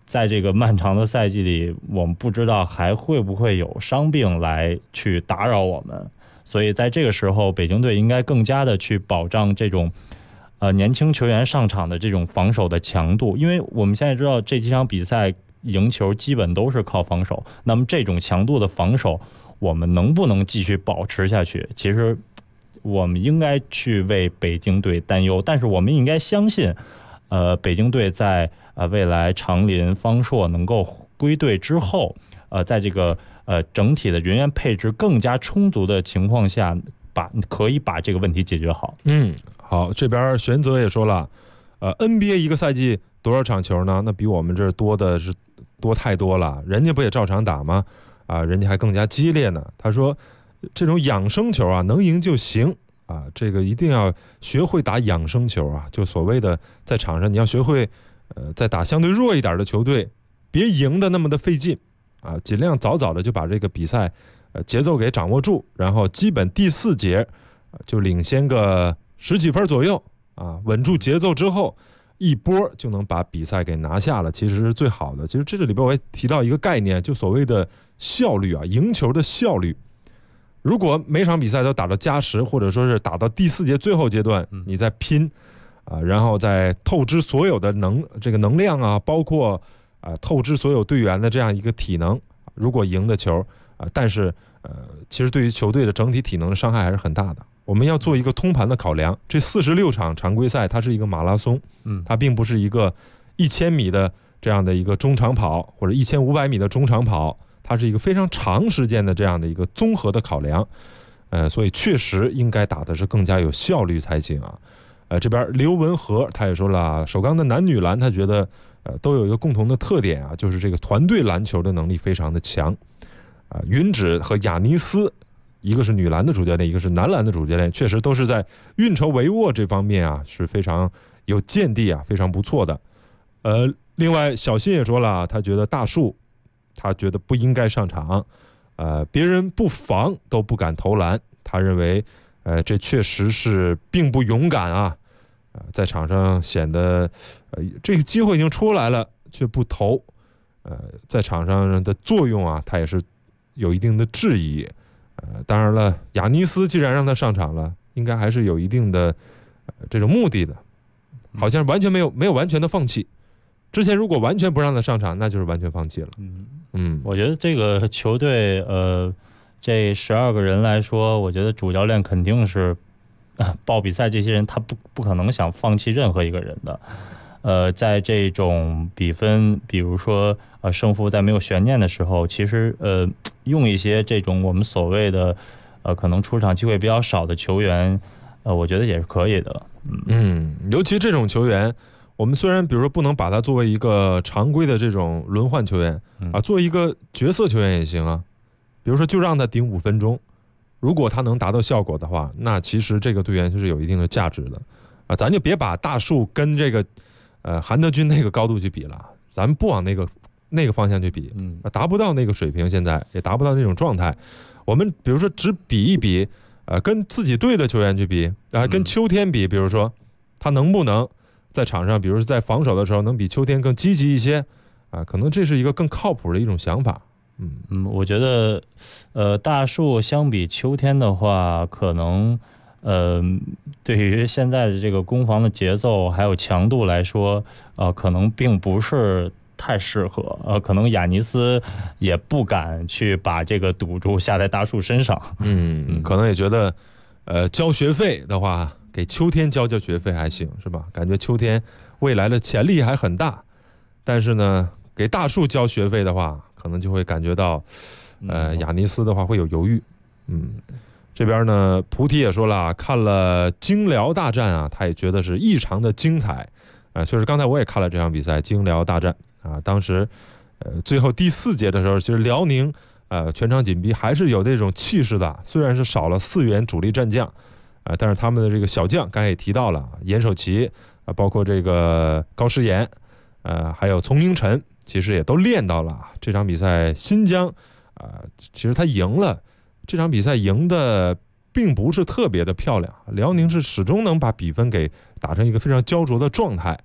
在这个漫长的赛季里，我们不知道还会不会有伤病来去打扰我们，所以在这个时候，北京队应该更加的去保障这种年轻球员上场的这种防守的强度，因为我们现在知道这几场比赛赢球基本都是靠防守，那么这种强度的防守，我们能不能继续保持下去？其实我们应该去为北京队担忧，但是我们应该相信，北京队在未来长林、方硕能够归队之后，在这个整体的人员配置更加充足的情况下，可以把这个问题解决好。 好，这边玄泽也说了，NBA 一个赛季多少场球呢？那比我们这儿多的是多太多了，人家不也照常打吗？人家还更加激烈呢。他说，这种养生球啊，能赢就行啊，这个一定要学会打养生球啊，就所谓的在场上你要学会。在打相对弱一点的球队，别赢得那么的费劲啊，尽量早早的就把这个比赛节奏给掌握住，然后基本第4节就领先个10几分左右啊，稳住节奏之后，一波就能把比赛给拿下了，其实是最好的。其实这里边我也提到一个概念，就所谓的效率啊，赢球的效率。如果每场比赛都打到加时，或者说是打到第4节最后阶段，你再拼。然后再透支所有的这个能量啊，包括透支所有队员的这样一个体能，如果赢的球但是其实对于球队的整体体能的伤害还是很大的。我们要做一个通盘的考量，这46场常规赛它是一个马拉松，它并不是一个1000米的这样的一个中长跑，或者1500米的中长跑，它是一个非常长时间的这样的一个综合的考量，所以确实应该打的是更加有效率才行啊。这边刘文和他也说了，首钢的男女篮他觉得都有一个共同的特点啊，就是这个团队篮球的能力非常的强。云芷和雅尼斯，一个是女篮的主教练，一个是男篮的主教练，确实都是在运筹帷幄这方面啊是非常有见地啊，非常不错的。另外小新也说了，他觉得大树他觉得不应该上场，别人不防都不敢投篮，他认为这确实是并不勇敢啊。在场上显得这个机会已经出来了却不投，在场上的作用啊他也是有一定的质疑。当然了，雅尼斯既然让他上场了，应该还是有一定的这种目的的，好像完全没有完全的放弃。之前如果完全不让他上场，那就是完全放弃了。 我觉得这个球队这12个人来说，我觉得主教练肯定是报比赛这些人他不可能想放弃任何一个人的。在这种比分，比如说胜负在没有悬念的时候，其实用一些这种我们所谓的可能出场机会比较少的球员，我觉得也是可以的。 尤其这种球员，我们虽然比如说不能把他作为一个常规的这种轮换球员作为一个角色球员也行啊。比如说就让他顶5分钟，如果他能达到效果的话，那其实这个队员是有一定的价值的咱就别把大树跟这个韩德君那个高度去比了，咱们不往那个方向去比，达不到那个水平，现在也达不到那种状态。我们比如说只比一比跟自己队的球员去比跟秋天比，比如说他能不能在场上，比如说在防守的时候能比秋天更积极一些可能这是一个更靠谱的一种想法。 我觉得大树相比秋天的话，可能对于现在的这个攻防的节奏还有强度来说，可能并不是太适合。可能雅尼斯也不敢去把这个赌注下在大树身上。 可能也觉得交学费的话，给秋天交学费还行，是吧？感觉秋天未来的潜力还很大，但是呢，给大树交学费的话，可能就会感觉到雅尼斯的话会有犹豫。这边呢菩提也说了，看了京辽大战啊，他也觉得是异常的精彩确实刚才我也看了这场比赛京辽大战当时最后第4节的时候，其实辽宁全场紧逼还是有这种气势的，虽然是少了4员主力战将但是他们的这个小将刚才也提到了，严守奇包括这个高诗岩还有丛明晨，其实也都练到了这场比赛。新疆其实他赢了这场比赛，赢的并不是特别的漂亮，辽宁是始终能把比分给打成一个非常焦灼的状态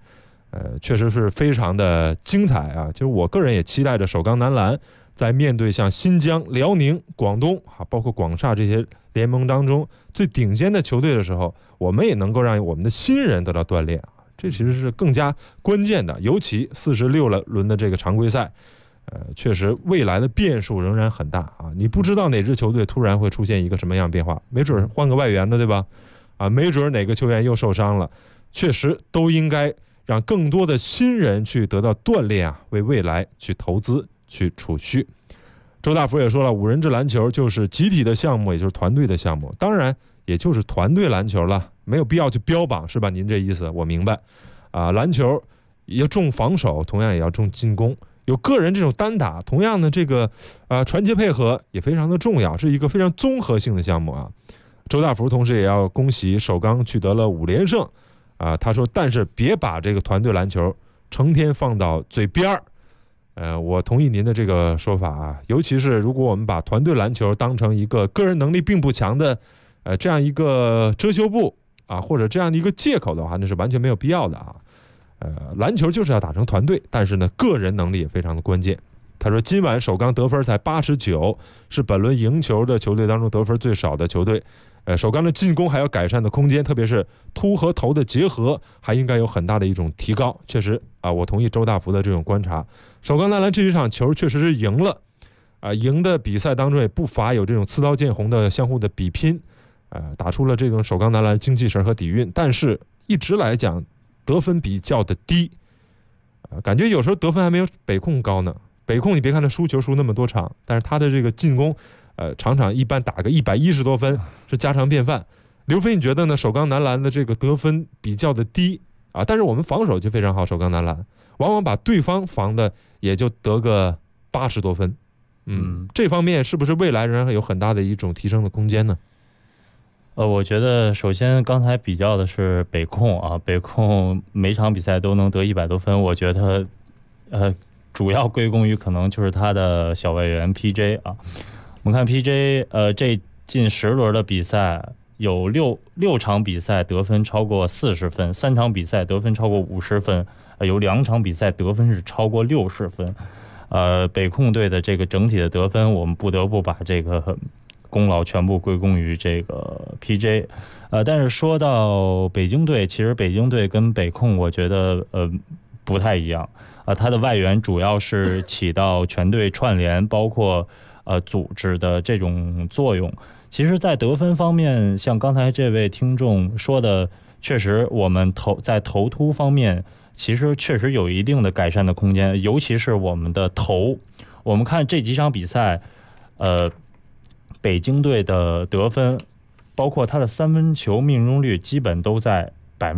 确实是非常的精彩啊！就是我个人也期待着首钢男篮在面对像新疆、辽宁、广东啊，包括广厦这些联盟当中最顶尖的球队的时候，我们也能够让我们的新人得到锻炼啊，这其实是更加关键的。尤其46轮的这个常规赛，确实未来的变数仍然很大啊！你不知道哪支球队突然会出现一个什么样变化，没准换个外援的，对吧？啊，没准哪个球员又受伤了，确实都应该让更多的新人去得到锻炼啊，为未来去投资、去储蓄。周大福也说了，5人制篮球就是集体的项目，也就是团队的项目，当然也就是团队篮球了，没有必要去标榜，是吧？您这意思我明白啊。篮球要重防守，同样也要重进攻，有个人这种单打，同样的这个传接配合也非常的重要，是一个非常综合性的项目啊。周大福同时也要恭喜首钢取得了5连胜。他说，但是别把这个团队篮球成天放到嘴边儿。我同意您的这个说法啊，尤其是如果我们把团队篮球当成一个个人能力并不强的，这样一个遮羞布啊，或者这样的一个借口的话，那是完全没有必要的啊。篮球就是要打成团队，但是呢，个人能力也非常的关键。他说，今晚首钢得分才89，是本轮赢球的球队当中得分最少的球队。首钢的进攻还有改善的空间，特别是突和投的结合，还应该有很大的一种提高。确实啊，我同意周大福的这种观察。首钢男篮这一场球确实是赢了，赢的比赛当中也不乏有这种刺刀见红的相互的比拼，打出了这种首钢男篮的精气神和底蕴。但是一直来讲，得分比较的低，感觉有时候得分还没有北控高呢。北控你别看他输球输那么多场，但是他的这个进攻。场场一般打个110多分是家常便饭。刘飞，你觉得呢？首钢男篮的这个得分比较的低啊，但是我们防守就非常好，首钢男篮往往把对方防的也就得个80多分。这方面是不是未来仍然有很大的一种提升的空间呢？ 我觉得首先刚才比较的是北控啊，北控每场比赛都能得100多分，我觉得主要归功于可能就是他的小外援 PJ 啊。我们看 PJ， 这近10轮的比赛有六场比赛得分超过40分，3场比赛得分超过50分，有2场比赛得分是超过60分。北控队的这个整体的得分，我们不得不把这个功劳全部归功于这个 PJ。但是说到北京队，其实北京队跟北控我觉得不太一样。他的外援主要是起到全队串联，包括组织的这种作用。其实在得分方面，像刚才这位听众说的，确实我们在投突方面其实确实有一定的改善的空间，尤其是我们的投。我们看这几场比赛北京队的得分，包括他的3分球命中率基本都在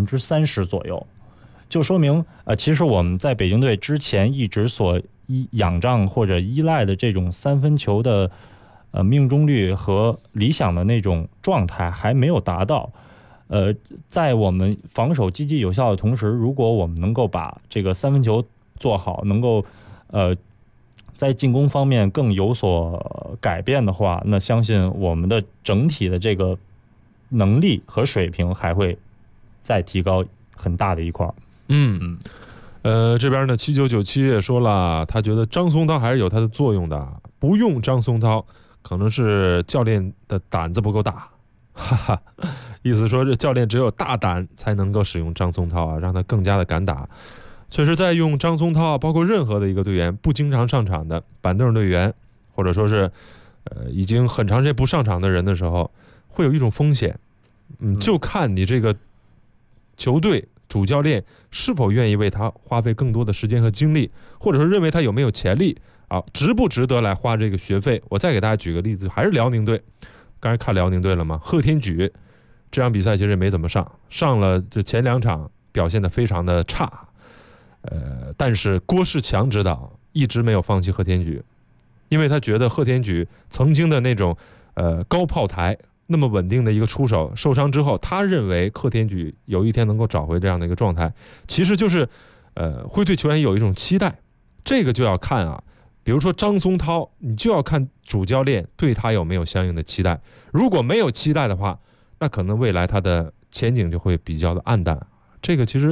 30%左右，就说明其实我们在北京队之前一直所仰仗或者依赖的这种3分球的命中率和理想的那种状态还没有达到。在我们防守积极有效的同时，如果我们能够把这个3分球做好，能够在进攻方面更有所改变的话，那相信我们的整体的这个能力和水平还会再提高很大的一块。 这边呢7997也说了，他觉得张松涛还是有他的作用的，不用张松涛可能是教练的胆子不够大，哈哈，意思说这教练只有大胆才能够使用张松涛啊，让他更加的敢打。确实在用张松涛包括任何的一个队员不经常上场的板凳队员，或者说是已经很长时间不上场的人的时候，会有一种风险。就看你这个球队主教练是否愿意为他花费更多的时间和精力，或者说认为他有没有潜力啊，值不值得来花这个学费。我再给大家举个例子，还是辽宁队，刚才看辽宁队了吗？贺天举这场比赛其实也没怎么上了这前2场表现得非常的差，但是郭士强指导一直没有放弃贺天举，因为他觉得贺天举曾经的那种高炮台那么稳定的一个出手，受伤之后他认为贺天举有一天能够找回这样的一个状态，其实就是会对球员有一种期待。这个就要看啊，比如说张松涛，你就要看主教练对他有没有相应的期待，如果没有期待的话，那可能未来他的前景就会比较的暗淡。这个其实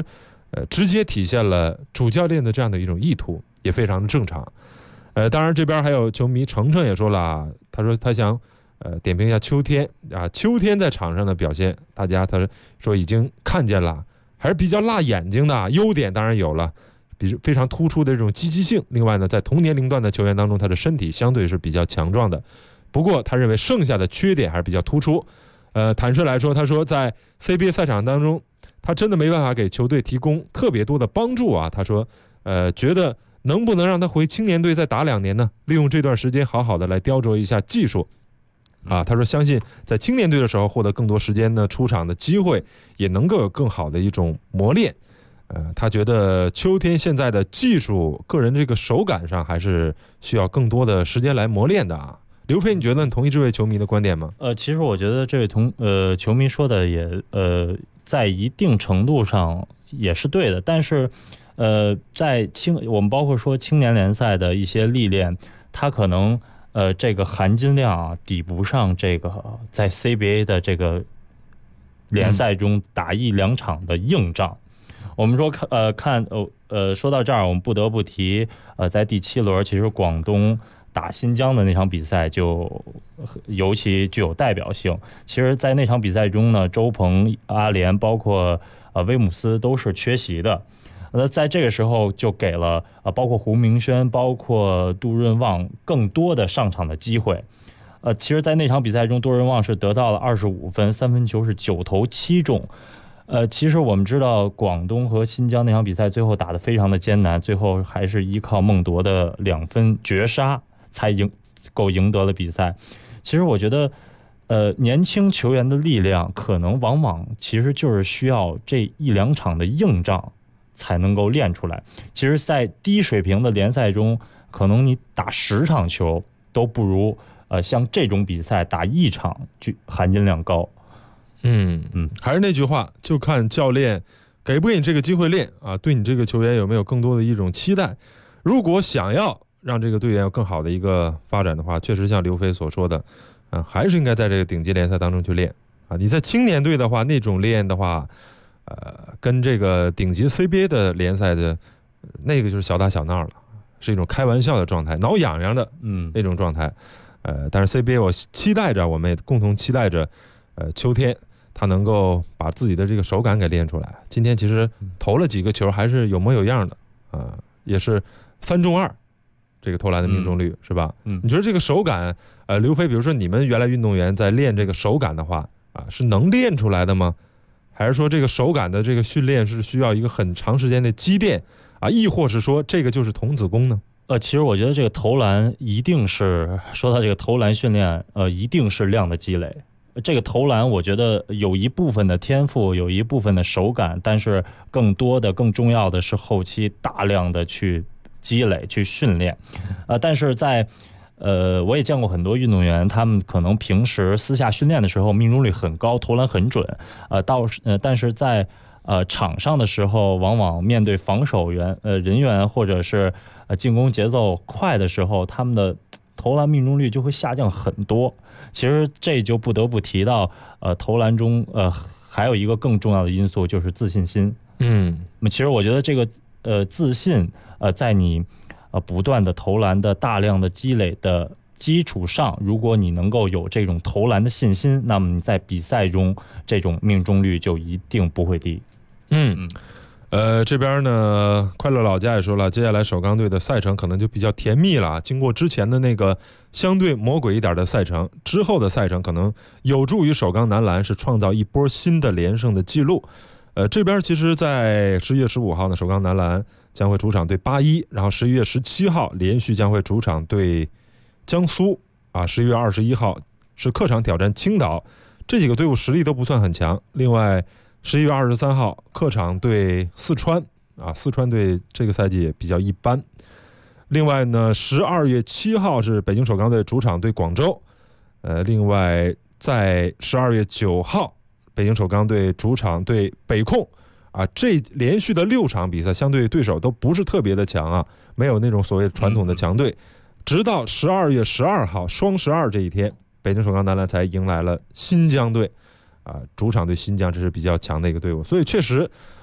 直接体现了主教练的这样的一种意图，也非常的正常。当然这边还有球迷程程也说了，他说他想点评一下秋天啊，秋天在场上的表现，大家他说已经看见了，还是比较辣眼睛的，优点当然有了，非常突出的这种积极性。另外呢，在同年龄段的球员当中，他的身体相对是比较强壮的。不过他认为剩下的缺点还是比较突出。坦率来说，他说在 CBA 赛场当中，他真的没办法给球队提供特别多的帮助啊。他说，觉得能不能让他回青年队再打2年呢？利用这段时间好好的来雕琢一下技术。啊，他说相信在青年队的时候获得更多时间的出场的机会，也能够有更好的一种磨练。他觉得秋天现在的技术、个人这个手感上还是需要更多的时间来磨练的啊。刘飞，你觉得你同意这位球迷的观点吗？ 其实我觉得这位球迷说的也在一定程度上也是对的，但是在我们包括说青年联赛的一些历练，它可能这个含金量啊抵不上这个在 CBA 的这个联赛中打1-2场的硬仗。我们说说到这儿，我们不得不提在第7轮，其实广东打新疆的那场比赛就尤其具有代表性。其实在那场比赛中呢，周鹏、阿联包括威姆斯都是缺席的。在这个时候就给了包括胡明轩包括杜润旺更多的上场的机会。其实在那场比赛中，杜润旺是得到了25分，3分球是9投7中。其实我们知道广东和新疆那场比赛最后打得非常的艰难，最后还是依靠孟铎的2分绝杀才够赢得了比赛。其实我觉得年轻球员的力量可能往往其实就是需要这1-2场的硬仗才能够练出来。其实在低水平的联赛中，可能你打10场球都不如像这种比赛打1场含金量高。 还是那句话，就看教练给不给你这个机会练啊，对你这个球员有没有更多的一种期待。如果想要让这个队员有更好的一个发展的话，确实像刘飞所说的，还是应该在这个顶级联赛当中去练啊。你在青年队的话，那种练的话，跟这个顶级 CBA 的联赛的那个就是小打小闹了，是一种开玩笑的状态，挠痒痒的那种状态。但是 CBA 我们也共同期待着，秋天他能够把自己的这个手感给练出来。今天其实投了几个球还是有模有样的，也是3中2这个投篮的命中率，是吧？你觉得这个手感，刘飞，比如说你们原来运动员在练这个手感的话，是能练出来的吗？还是说这个手感的这个训练是需要一个很长时间的积淀啊？亦或是说这个就是童子功呢？ 其实我觉得这个投篮一定是说到这个投篮训练，一定是量的积累。这个投篮我觉得有一部分的天赋，有一部分的手感，但是更多的更重要的是后期大量的去积累去训练。但是在我也见过很多运动员，他们可能平时私下训练的时候命中率很高，投篮很准，但是在场上的时候，往往面对防守人员或者是进攻节奏快的时候，他们的投篮命中率就会下降很多。其实这就不得不提到投篮中还有一个更重要的因素，就是自信心。其实我觉得这个自信在你不断的投篮的大量的积累的基础上，如果你能够有这种投篮的信心，那么你在比赛中这种命中率就一定不会低。 这边呢，快乐老家也说了，接下来首钢队的赛程可能就比较甜蜜了。经过之前的那个相对魔鬼一点的赛程，之后的赛程可能有助于首钢男篮是创造一波新的连胜的记录。这边其实在11月15号呢，首钢男篮将会主场对81，然后11月17号连续将会主场对江苏11月21号是客场挑战青岛。这几个队伍实力都不算很强。另外11月23号客场对四川四川队这个赛季也比较一般。另外呢12月7号是北京首钢队主场对广州。另外在12月9号北京首钢队主场对北控这连续的6场比赛相对对手都不是特别的强没有那种所谓传统的强队。直到12月12号双12这一天，北京首钢男篮才迎来了新疆队主场对新疆，这是比较强的一个队伍。所以确实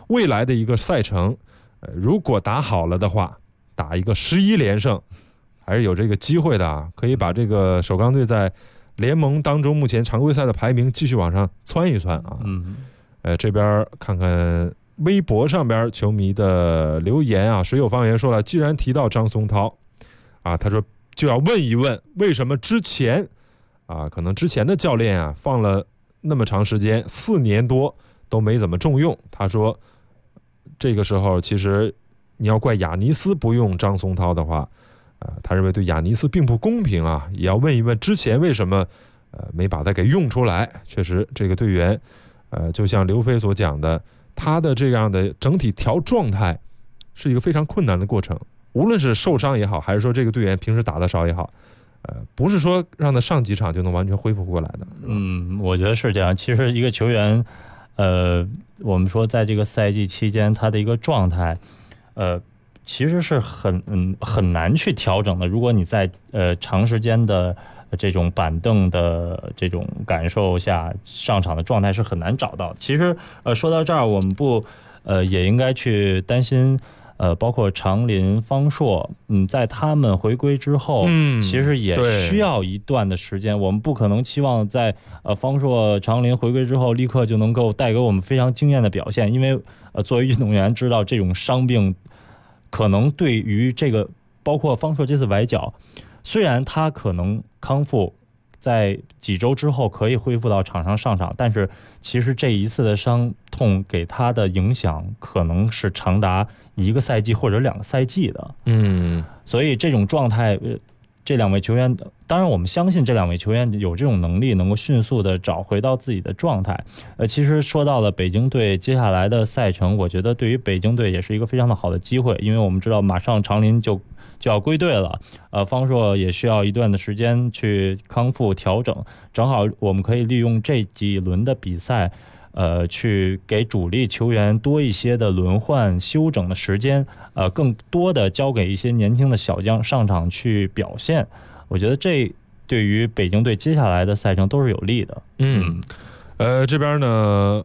未来的一个赛程，如果打好了的话，打一个11连胜，还是有这个机会的啊，可以把这个首钢队在联盟当中目前常规赛的排名继续往上窜一窜啊。这边看看微博上边球迷的留言啊，水有方圆说了，既然提到张松涛啊，他说就要问一问，为什么之前啊，可能之前的教练啊放了那么长时间，4年多都没怎么重用。他说这个时候其实你要怪亚尼斯不用张松涛的话，他认为对亚尼斯并不公平啊，也要问一问之前为什么没把他给用出来。确实这个队员就像刘飞所讲的，他的这样的整体调状态是一个非常困难的过程，无论是受伤也好，还是说这个队员平时打得少也好，不是说让他上几场就能完全恢复过来的。 我觉得是这样。其实一个球员我们说在这个赛季期间他的一个状态其实是很难去调整的。如果你在长时间的这种板凳的这种感受下，上场的状态是很难找到。其实说到这儿，我们也应该去担心包括长林、方硕，在他们回归之后，其实也需要一段的时间。我们不可能期望在方硕、长林回归之后立刻就能够带给我们非常惊艳的表现，因为作为运动员知道这种伤病可能对于这个，包括方硕这次崴脚，虽然他可能康复在几周之后可以恢复到场上上场，但是其实这一次的伤痛给他的影响可能是长达1个赛季或者2个赛季的。所以这种状态，这2位球员，当然我们相信这2位球员有这种能力，能够迅速的找回到自己的状态。其实说到了北京队接下来的赛程，我觉得对于北京队也是一个非常的好的机会，因为我们知道马上长林就要归队了，方硕也需要一段的时间去康复调整，正好我们可以利用这几轮的比赛，去给主力球员多一些的轮换休整的时间，更多的交给一些年轻的小将上场去表现。我觉得这对于北京队接下来的赛程都是有利的。 这边呢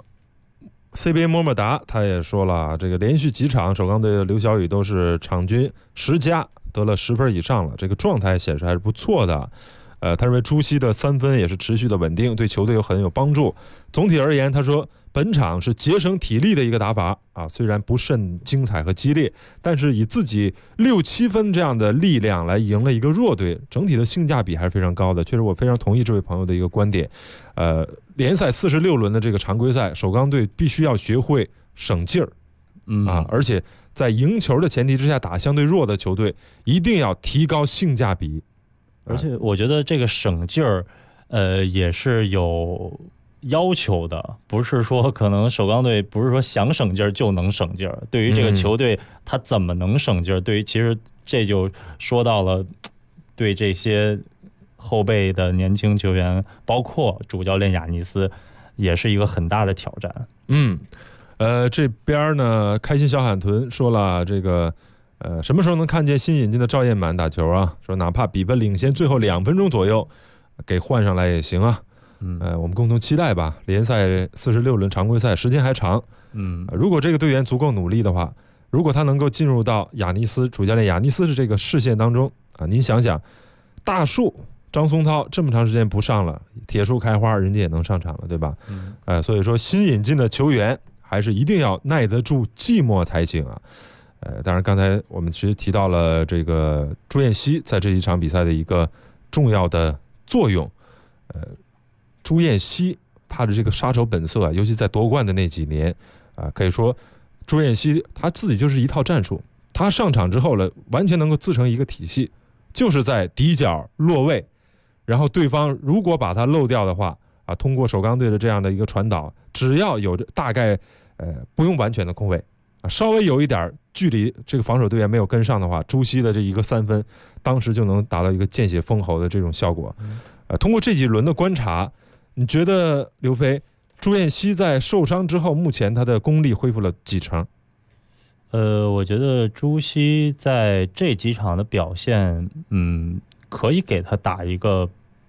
CBA 么么哒他也说了，这个连续几场首钢队的刘晓宇都是场均10加，得了10分以上了，这个状态显示还是不错的。他认为朱熹的3分也是持续的稳定，对球队很有帮助。总体而言，他说本场是节省体力的一个打法啊，虽然不甚精彩和激烈，但是以自己6、7分这样的力量来赢了一个弱队，整体的性价比还是非常高的。确实我非常同意这位朋友的一个观点。联赛46轮的这个常规赛，首钢队必须要学会省劲儿而且在赢球的前提之下打相对弱的球队，一定要提高性价比。 而且我觉得这个省劲儿也是有要求的，不是说可能首钢队不是说想省劲儿就能省劲儿，对于这个球队他怎么能省劲儿，对于其实这就说到了对这些后备的年轻球员，包括主教练亚尼斯，也是一个很大的挑战。 这边呢开心小海豚说了，这个什么时候能看见新引进的赵彦满打球啊？说哪怕比分领先最后2分钟左右给换上来也行啊。我们共同期待吧。联赛46轮常规赛时间还长，如果这个队员足够努力的话，如果他能够进入到亚尼斯主教练亚尼斯的这个视线当中啊，您想想，大树张松涛这么长时间不上了，铁树开花人家也能上场了，对吧？所以说新引进的球员还是一定要耐得住寂寞才行啊。当然刚才我们其实提到了这个朱彦西在这一场比赛的一个重要的作用。朱彦西他的这个杀手本色啊，尤其在夺冠的那几年可以说朱彦西他自己就是一套战术，他上场之后了，完全能够自成一个体系，就是在底角落位，然后对方如果把他漏掉的话通过首钢队的这样的一个传导，只要有大概不用完全的空位稍微有一点距离，这个防守队员没有跟上的话，朱熹的这一个3分当时就能达到一个见血封喉的这种效果。通过这几轮的观察，你觉得刘飞朱彦西在受伤之后，目前他的功力恢复了几成？ 我觉得朱熹在这几场的表现可以给他打一个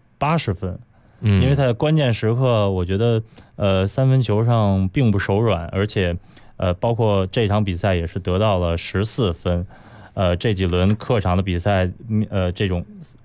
80分，因为他在关键时刻我觉得3分球上并不手软，而且包括这场比赛也是得到了14分。这几轮客场的比赛，这种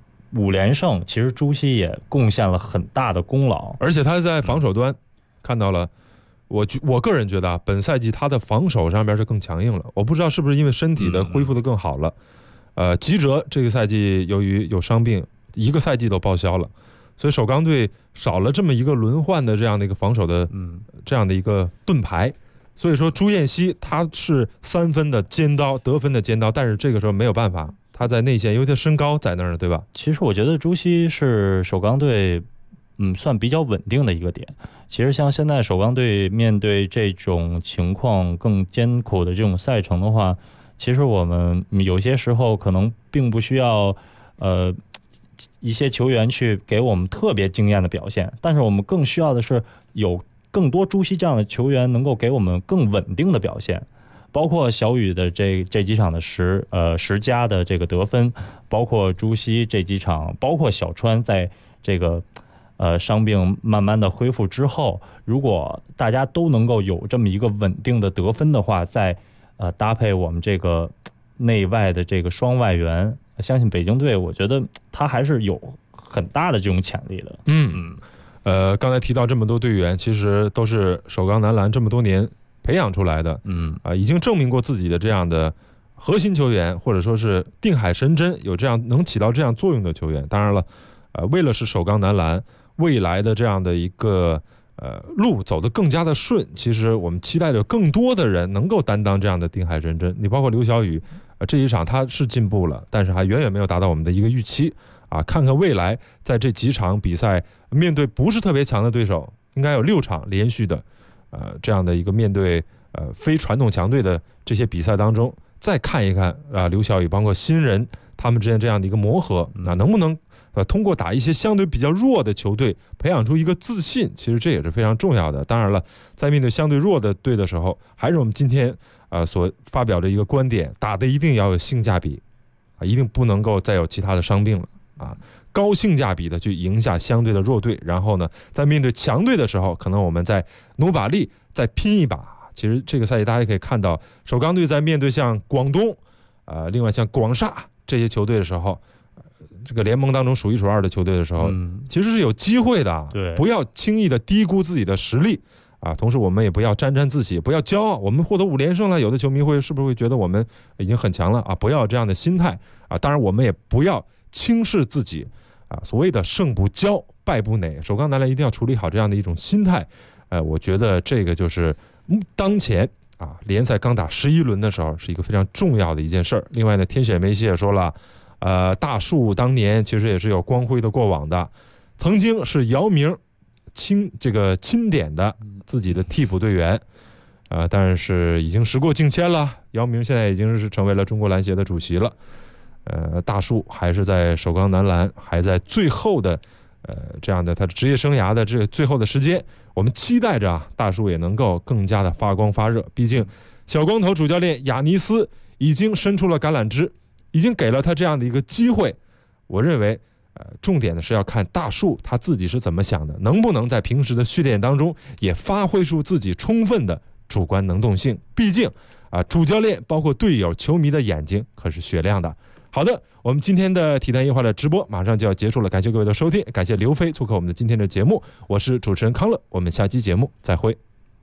5连胜，其实朱熹也贡献了很大的功劳。 而且他在防守端看到了，我个人觉得啊，本赛季他的防守上边是更强硬了。我不知道是不是因为身体的恢复的更好了。吉哲这个赛季由于有伤病，1个赛季都报销了，所以首钢队少了这么一个轮换的这样的一个防守的这样的一个盾牌。所以说朱彦西他是3分的尖刀，得分的尖刀，但是这个时候没有办法，他在内线，因为他身高在那儿，对吧？ 其实我觉得朱熹是首钢队算比较稳定的一个点。其实像现在首钢队面对这种情况更艰苦的这种赛程的话，其实我们有些时候可能并不需要一些球员去给我们特别惊艳的表现，但是我们更需要的是有更多朱熹这样的球员能够给我们更稳定的表现。包括小雨的这几场的10加的这个得分，包括朱熹这几场，包括小川在这个伤病慢慢的恢复之后，如果大家都能够有这么一个稳定的得分的话，再搭配我们这个内外的这个双外援，相信北京队我觉得他还是有很大的这种潜力的。 刚才提到这么多队员，其实都是首钢男篮这么多年培养出来的，已经证明过自己的这样的核心球员，或者说是定海神针，有这样能起到这样作用的球员。当然了，为了使首钢男篮未来的这样的一个路走得更加的顺，其实我们期待着更多的人能够担当这样的定海神针。你包括刘晓宇，这一场他是进步了，但是还远远没有达到我们的一个预期啊。看看未来在这几场比赛面对不是特别强的对手，应该有6场连续的这样的一个面对非传统强队的这些比赛当中，再看一看刘晓宇包括新人他们之间这样的一个磨合，能不能通过打一些相对比较弱的球队培养出一个自信，其实这也是非常重要的。当然了，在面对相对弱的队的时候，还是我们今天所发表的一个观点，打的一定要有性价比一定不能够再有其他的伤病了高性价比的去赢下相对的弱队，然后呢，在面对强队的时候，可能我们再努把力，再拼一把。其实这个赛季大家可以看到，首钢队在面对像广东另外像广厦这些球队的时候，这个联盟当中数1数2的球队的时候，其实是有机会的。 对， 不要轻易的低估自己的实力同时我们也不要沾沾自喜，不要骄傲。我们获得5连胜了，有的球迷是不是会觉得我们已经很强了不要这样的心态当然我们也不要轻视自己所谓的胜不骄，败不馁。首钢男篮一定要处理好这样的一种心态。我觉得这个就是当前联赛刚打11轮的时候是一个非常重要的一件事儿。另外呢，天选梅西也说了，大树当年其实也是有光辉的过往的，曾经是姚明钦点的自己的替补队员但是已经时过境迁了，姚明现在已经是成为了中国篮协的主席了。大树还是在首钢男篮，还在最后的这样的他的职业生涯的这最后的时间，我们期待着大树也能够更加的发光发热。毕竟小光头主教练亚尼斯已经伸出了橄榄枝，已经给了他这样的一个机会。我认为重点的是要看大树他自己是怎么想的，能不能在平时的训练当中也发挥出自己充分的主观能动性。毕竟主教练包括队友球迷的眼睛可是雪亮的。好的，我们今天的体坛夜话的直播马上就要结束了，感谢各位的收听，感谢刘飞做客我们的今天的节目，我是主持人康乐，我们下期节目再会。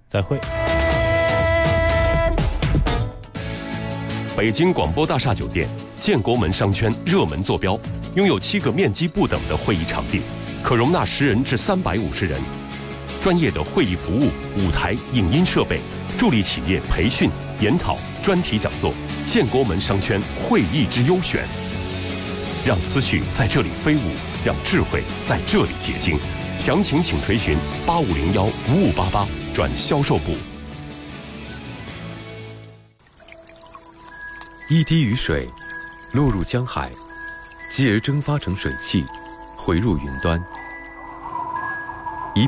北京广播大厦酒店建国门商圈热门坐标，拥有7个面积不等的会议场地，可容纳10人至350人，专业的会议服务、舞台、影音设备，助力企业培训、研讨、专题讲座。建国门商圈会议之优选，让思绪在这里飞舞，让智慧在这里结晶。详情请垂询8501-5588转销售部。 一滴雨水落入江海，继而蒸发成水汽，回入云端。